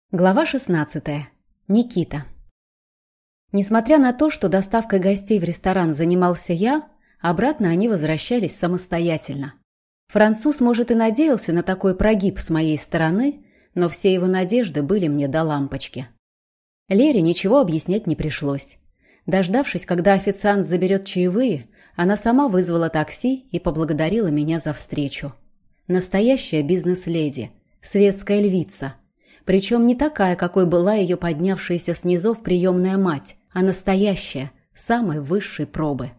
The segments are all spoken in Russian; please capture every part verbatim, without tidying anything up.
Глава шестнадцатая. Никита. Несмотря на то, что доставкой гостей в ресторан занимался я, обратно они возвращались самостоятельно. Француз, может, и надеялся на такой прогиб с моей стороны, но все его надежды были мне до лампочки. Лере ничего объяснять не пришлось. Дождавшись, когда официант заберет чаевые, она сама вызвала такси и поблагодарила меня за встречу. Настоящая бизнес-леди, светская львица. Причем не такая, какой была ее поднявшаяся с низов приемная мать, а настоящая, самой высшей пробы.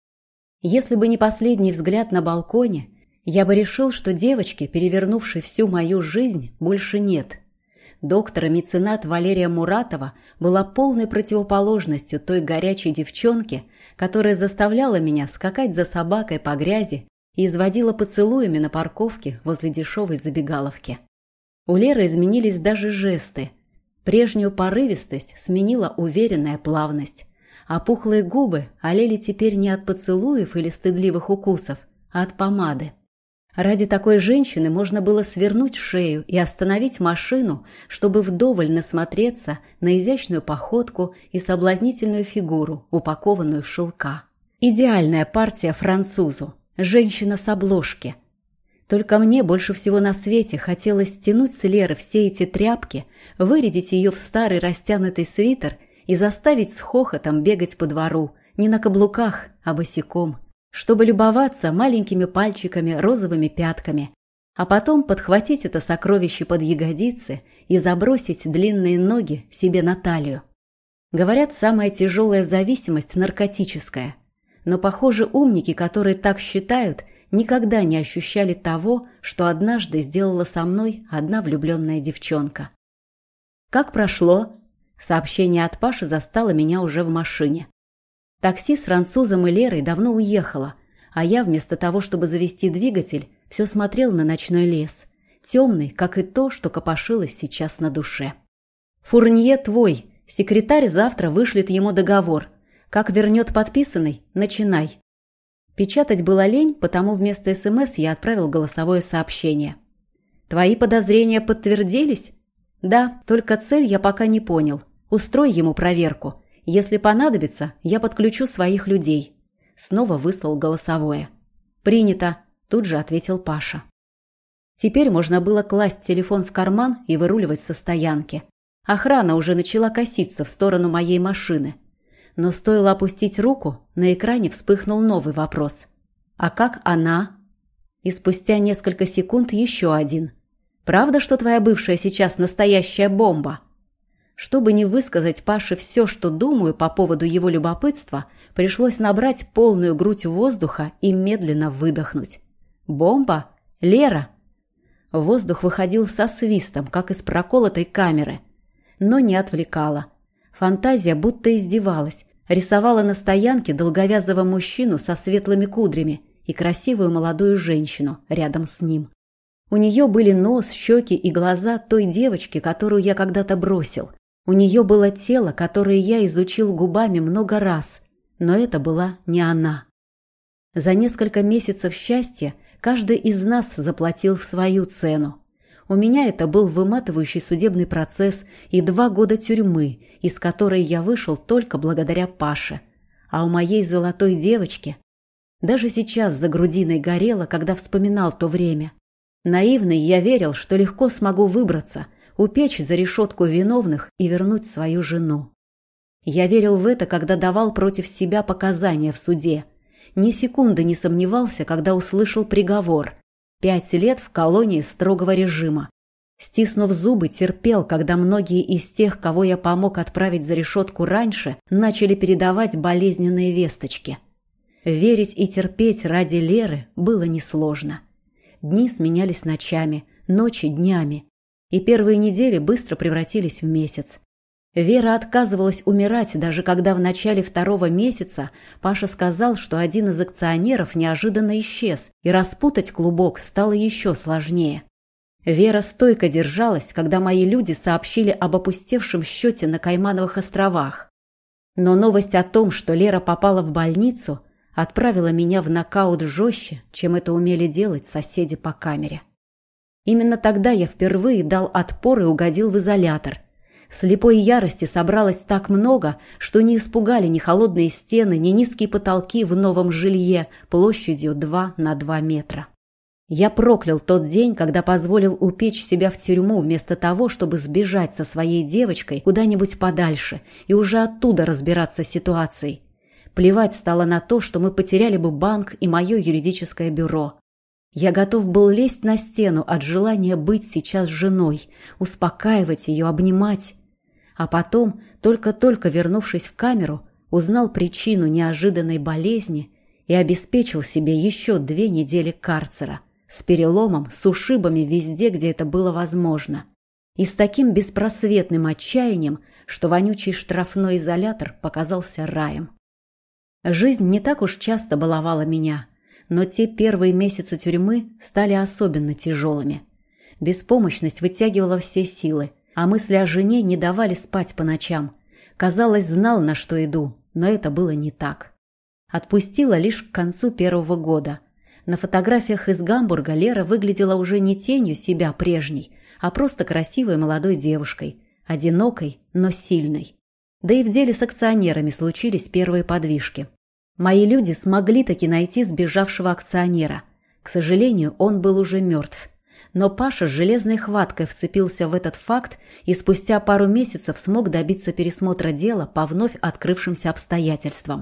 Если бы не последний взгляд на балконе, я бы решил, что девочки, перевернувшей всю мою жизнь, больше нет. Доктора-меценат Валерия Муратова была полной противоположностью той горячей девчонки, которая заставляла меня скакать за собакой по грязи и изводила поцелуями на парковке возле дешевой забегаловки. У Леры изменились даже жесты. Прежнюю порывистость сменила уверенная плавность. А пухлые губы олели теперь не от поцелуев или стыдливых укусов, а от помады. Ради такой женщины можно было свернуть шею и остановить машину, чтобы вдоволь насмотреться на изящную походку и соблазнительную фигуру, упакованную в шелка. Идеальная партия французу, женщина с обложки. Только мне больше всего на свете хотелось стянуть с Леры все эти тряпки, вырядить ее в старый растянутый свитер и заставить с хохотом бегать по двору, не на каблуках, а босиком, чтобы любоваться маленькими пальчиками, розовыми пятками, а потом подхватить это сокровище под ягодицы и забросить длинные ноги себе на талию. Говорят, самая тяжелая зависимость наркотическая, но, похоже, умники, которые так считают, никогда не ощущали того, что однажды сделала со мной одна влюбленная девчонка. «Как прошло?» Сообщение от Паши застало меня уже в машине. Такси с французом и Лерой давно уехало, а я вместо того, чтобы завести двигатель, все смотрел на ночной лес, темный, как и то, что копошилось сейчас на душе. «Фурнье твой, секретарь завтра вышлет ему договор. Как вернет подписанный, начинай». Печатать было лень, потому вместо СМС я отправил голосовое сообщение. «Твои подозрения подтвердились?» «Да, только цель я пока не понял. Устрой ему проверку. Если понадобится, я подключу своих людей». Снова выслал голосовое. «Принято», – тут же ответил Паша. Теперь можно было класть телефон в карман и выруливать со стоянки. Охрана уже начала коситься в сторону моей машины. Но стоило опустить руку, на экране вспыхнул новый вопрос. «А как она?» И спустя несколько секунд еще один. «Правда, что твоя бывшая сейчас настоящая бомба?» Чтобы не высказать Паше все, что думаю по поводу его любопытства, пришлось набрать полную грудь воздуха и медленно выдохнуть. «Бомба? Лера?» Воздух выходил со свистом, как из проколотой камеры, но не отвлекала. Фантазия будто издевалась, рисовала на стоянке долговязого мужчину со светлыми кудрями и красивую молодую женщину рядом с ним. У нее были нос, щеки и глаза той девочки, которую я когда-то бросил. У нее было тело, которое я изучил губами много раз, но это была не она. За несколько месяцев счастья каждый из нас заплатил свою цену. У меня это был выматывающий судебный процесс и два года тюрьмы, из которой я вышел только благодаря Паше. А у моей золотой девочки даже сейчас за грудиной горело, когда вспоминал то время. Наивный я верил, что легко смогу выбраться, упечь за решетку виновных и вернуть свою жену. Я верил в это, когда давал против себя показания в суде. Ни секунды не сомневался, когда услышал приговор. Пять лет в колонии строгого режима. Стиснув зубы, терпел, когда многие из тех, кого я помог отправить за решетку раньше, начали передавать болезненные весточки. Верить и терпеть ради Леры было несложно. Дни сменялись ночами, ночи днями, и первые недели быстро превратились в месяц. Вера отказывалась умирать, даже когда в начале второго месяца Паша сказал, что один из акционеров неожиданно исчез, и распутать клубок стало еще сложнее. Вера стойко держалась, когда мои люди сообщили об опустевшем счете на Каймановых островах. Но новость о том, что Лера попала в больницу, отправила меня в нокаут жестче, чем это умели делать соседи по камере. Именно тогда я впервые дал отпор и угодил в изолятор. Слепой ярости собралось так много, что не испугали ни холодные стены, ни низкие потолки в новом жилье площадью два на два метра. Я проклял тот день, когда позволил упечь себя в тюрьму вместо того, чтобы сбежать со своей девочкой куда-нибудь подальше и уже оттуда разбираться с ситуацией. Плевать стало на то, что мы потеряли бы банк и мое юридическое бюро. Я готов был лезть на стену от желания быть сейчас женой, успокаивать ее, обнимать. А потом, только-только вернувшись в камеру, узнал причину неожиданной болезни и обеспечил себе еще две недели карцера с переломом, с ушибами везде, где это было возможно. И с таким беспросветным отчаянием, что вонючий штрафной изолятор показался раем. Жизнь не так уж часто баловала меня, но те первые месяцы тюрьмы стали особенно тяжелыми. Беспомощность вытягивала все силы, а мысли о жене не давали спать по ночам. Казалось, знал, на что иду, но это было не так. Отпустила лишь к концу первого года. На фотографиях из Гамбурга Лера выглядела уже не тенью себя прежней, а просто красивой молодой девушкой, одинокой, но сильной. Да и в деле с акционерами случились первые подвижки. Мои люди смогли таки найти сбежавшего акционера. К сожалению, он был уже мертв. Но Паша с железной хваткой вцепился в этот факт и спустя пару месяцев смог добиться пересмотра дела по вновь открывшимся обстоятельствам.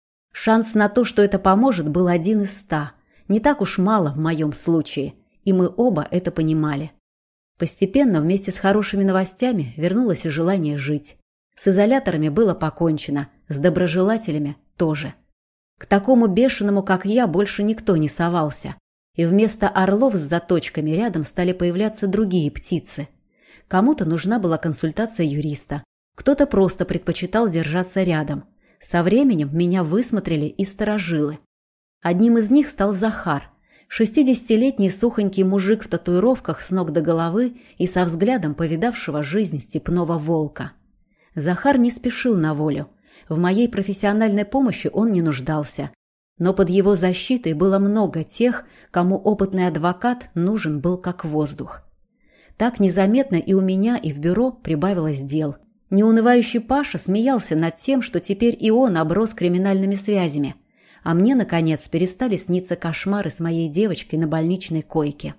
Шанс на то, что это поможет, был один из ста. Не так уж мало в моем случае, и мы оба это понимали. Постепенно, вместе с хорошими новостями, вернулось и желание жить. С изоляторами было покончено, с доброжелателями тоже. К такому бешеному, как я, больше никто не совался. И вместо орлов с заточками рядом стали появляться другие птицы. Кому-то нужна была консультация юриста, кто-то просто предпочитал держаться рядом. Со временем меня высмотрели и старожилы. Одним из них стал Захар, шестидесятилетний сухонький мужик в татуировках с ног до головы и со взглядом повидавшего жизнь степного волка. Захар не спешил на волю. В моей профессиональной помощи он не нуждался. Но под его защитой было много тех, кому опытный адвокат нужен был как воздух. Так незаметно и у меня, и в бюро прибавилось дел. Неунывающий Паша смеялся над тем, что теперь и он оброс криминальными связями. А мне, наконец, перестали сниться кошмары с моей девочкой на больничной койке.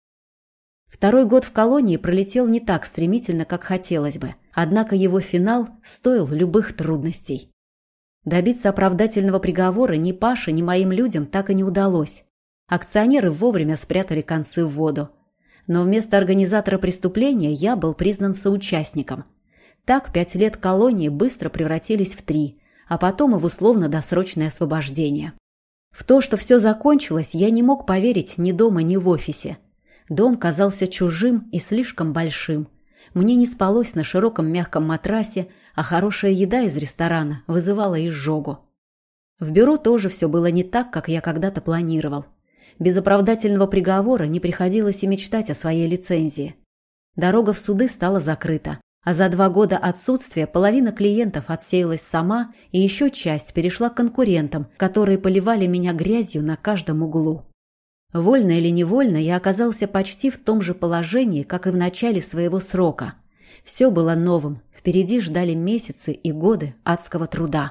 Второй год в колонии пролетел не так стремительно, как хотелось бы. Однако его финал стоил любых трудностей. Добиться оправдательного приговора ни Паше, ни моим людям так и не удалось. Акционеры вовремя спрятали концы в воду. Но вместо организатора преступления я был признан соучастником. Так пять лет колонии быстро превратились в три, а потом и в условно-досрочное освобождение. В то, что все закончилось, я не мог поверить ни дома, ни в офисе. Дом казался чужим и слишком большим. Мне не спалось на широком мягком матрасе, а хорошая еда из ресторана вызывала изжогу. В бюро тоже все было не так, как я когда-то планировал. Без оправдательного приговора не приходилось и мечтать о своей лицензии. Дорога в суды стала закрыта, а за два года отсутствия половина клиентов отсеялась сама, и еще часть перешла к конкурентам, которые поливали меня грязью на каждом углу. Вольно или невольно я оказался почти в том же положении, как и в начале своего срока. Все было новым, впереди ждали месяцы и годы адского труда.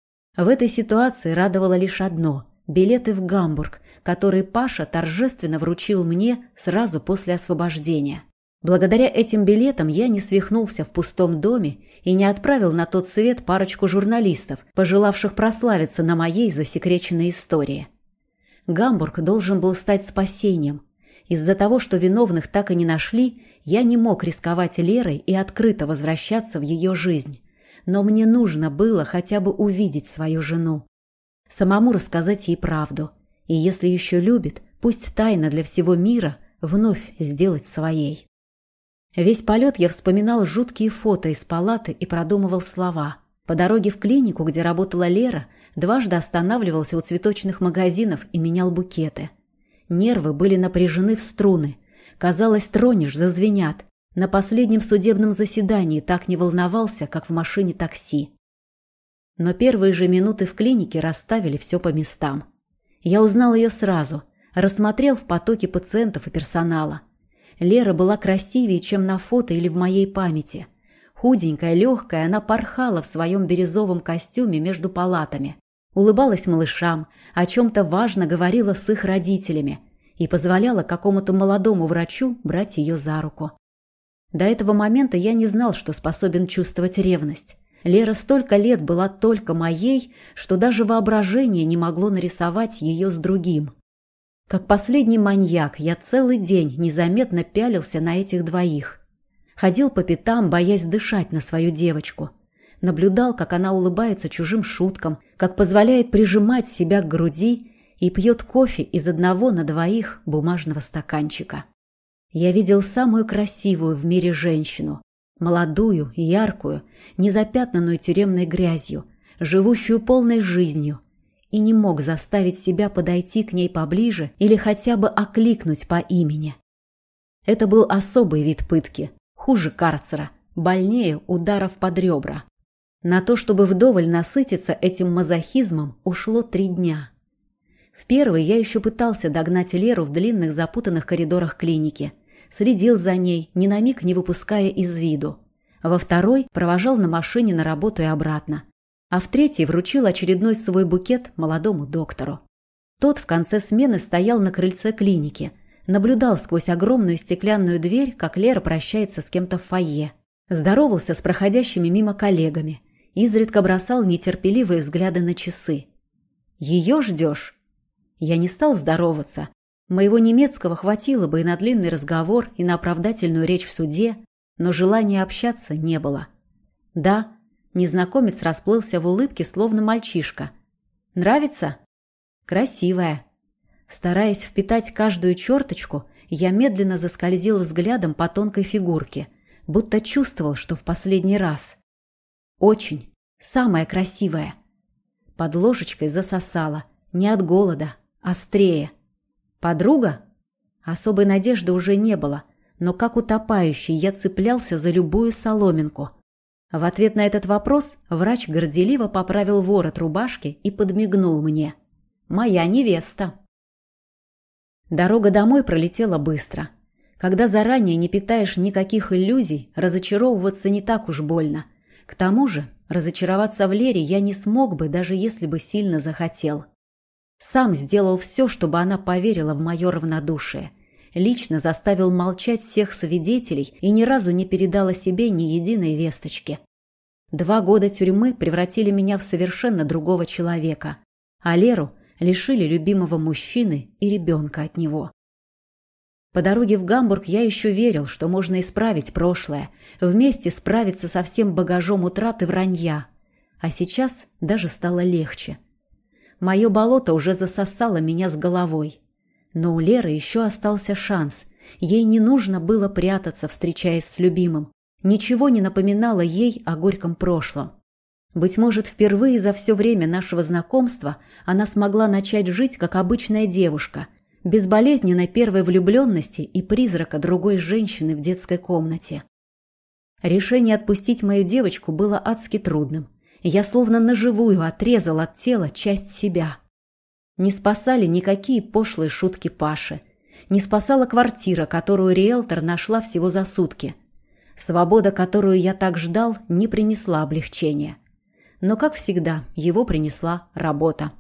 В этой ситуации радовало лишь одно – билеты в Гамбург, которые Паша торжественно вручил мне сразу после освобождения. Благодаря этим билетам я не свихнулся в пустом доме и не отправил на тот свет парочку журналистов, пожелавших прославиться на моей засекреченной истории. Гамбург должен был стать спасением. Из-за того, что виновных так и не нашли, я не мог рисковать Лерой и открыто возвращаться в ее жизнь. Но мне нужно было хотя бы увидеть свою жену. Самому рассказать ей правду. И если еще любит, пусть тайно для всего мира вновь сделать своей. Весь полет я вспоминал жуткие фото из палаты и продумывал слова. По дороге в клинику, где работала Лера, дважды останавливался у цветочных магазинов и менял букеты. Нервы были напряжены в струны. Казалось, тронешь, зазвенят. На последнем судебном заседании так не волновался, как в машине такси. Но первые же минуты в клинике расставили все по местам. Я узнал ее сразу, рассмотрел в потоке пациентов и персонала. Лера была красивее, чем на фото или в моей памяти. Худенькая, легкая, она порхала в своем бирюзовом костюме между палатами. Улыбалась малышам, о чем-то важно говорила с их родителями и позволяла какому-то молодому врачу брать ее за руку. До этого момента я не знал, что способен чувствовать ревность. Лера столько лет была только моей, что даже воображение не могло нарисовать ее с другим. Как последний маньяк, я целый день незаметно пялился на этих двоих. Ходил по пятам, боясь дышать на свою девочку. Наблюдал, как она улыбается чужим шуткам, как позволяет прижимать себя к груди и пьет кофе из одного на двоих бумажного стаканчика. Я видел самую красивую в мире женщину, молодую, яркую, незапятнанную тюремной грязью, живущую полной жизнью, и не мог заставить себя подойти к ней поближе или хотя бы окликнуть по имени. Это был особый вид пытки, хуже карцера, больнее ударов под ребра. На то, чтобы вдоволь насытиться этим мазохизмом, ушло три дня. В первый я еще пытался догнать Леру в длинных запутанных коридорах клиники, следил за ней, ни на миг не выпуская из виду. Во второй провожал на машине на работу и обратно. А в третий вручил очередной свой букет молодому доктору. Тот в конце смены стоял на крыльце клиники, наблюдал сквозь огромную стеклянную дверь, как Лера прощается с кем-то в фойе, здоровался с проходящими мимо коллегами, изредка бросал нетерпеливые взгляды на часы. «Ее ждешь?» Я не стал здороваться. Моего немецкого хватило бы и на длинный разговор, и на оправдательную речь в суде, но желания общаться не было. «Да». Незнакомец расплылся в улыбке, словно мальчишка. «Нравится?» «Красивая». Стараясь впитать каждую черточку, я медленно заскользил взглядом по тонкой фигурке, будто чувствовал, что в последний раз. «Очень. Самая красивая». Под ложечкой засосала. Не от голода. Острее. «Подруга?» Особой надежды уже не было, но как утопающий я цеплялся за любую соломинку. В ответ на этот вопрос врач горделиво поправил ворот рубашки и подмигнул мне. «Моя невеста». Дорога домой пролетела быстро. Когда заранее не питаешь никаких иллюзий, разочаровываться не так уж больно. К тому же, разочароваться в Лере я не смог бы, даже если бы сильно захотел. Сам сделал все, чтобы она поверила в мое равнодушие. Лично заставил молчать всех свидетелей и ни разу не передал о себе ни единой весточки. Два года тюрьмы превратили меня в совершенно другого человека, а Леру лишили любимого мужчины и ребенка от него. По дороге в Гамбург я еще верил, что можно исправить прошлое, вместе справиться со всем багажом утрат и вранья. А сейчас даже стало легче. Мое болото уже засосало меня с головой. Но у Леры еще остался шанс. Ей не нужно было прятаться, встречаясь с любимым. Ничего не напоминало ей о горьком прошлом. Быть может, впервые за все время нашего знакомства она смогла начать жить, как обычная девушка, без болезненной первой влюбленности и призрака другой женщины в детской комнате. Решение отпустить мою девочку было адски трудным. Я словно наживую отрезал от тела часть себя. Не спасали никакие пошлые шутки Паши. Не спасала квартира, которую риэлтор нашла всего за сутки. Свобода, которую я так ждал, не принесла облегчения. Но, как всегда, его принесла работа.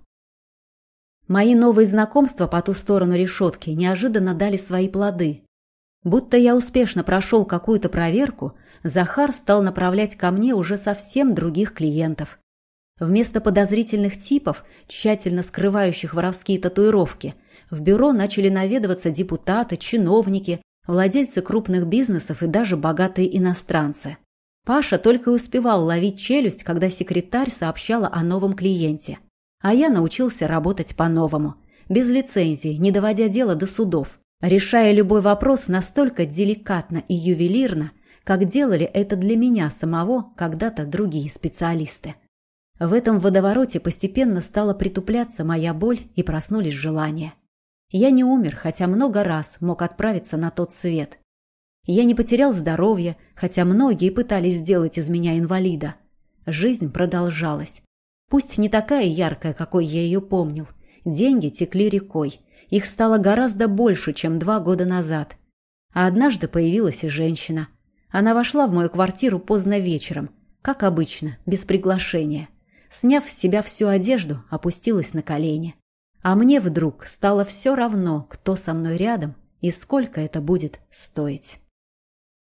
Мои новые знакомства по ту сторону решетки неожиданно дали свои плоды. Будто я успешно прошел какую-то проверку, Захар стал направлять ко мне уже совсем других клиентов. Вместо подозрительных типов, тщательно скрывающих воровские татуировки, в бюро начали наведываться депутаты, чиновники, владельцы крупных бизнесов и даже богатые иностранцы. Паша только и успевал ловить челюсть, когда секретарь сообщала о новом клиенте. А я научился работать по-новому, без лицензии, не доводя дело до судов, решая любой вопрос настолько деликатно и ювелирно, как делали это для меня самого когда-то другие специалисты. В этом водовороте постепенно стала притупляться моя боль и проснулись желания. Я не умер, хотя много раз мог отправиться на тот свет. Я не потерял здоровье, хотя многие пытались сделать из меня инвалида. Жизнь продолжалась. Пусть не такая яркая, какой я ее помнил. Деньги текли рекой. Их стало гораздо больше, чем два года назад. А однажды появилась и женщина. Она вошла в мою квартиру поздно вечером, как обычно, без приглашения. Сняв с себя всю одежду, опустилась на колени. А мне вдруг стало все равно, кто со мной рядом и сколько это будет стоить.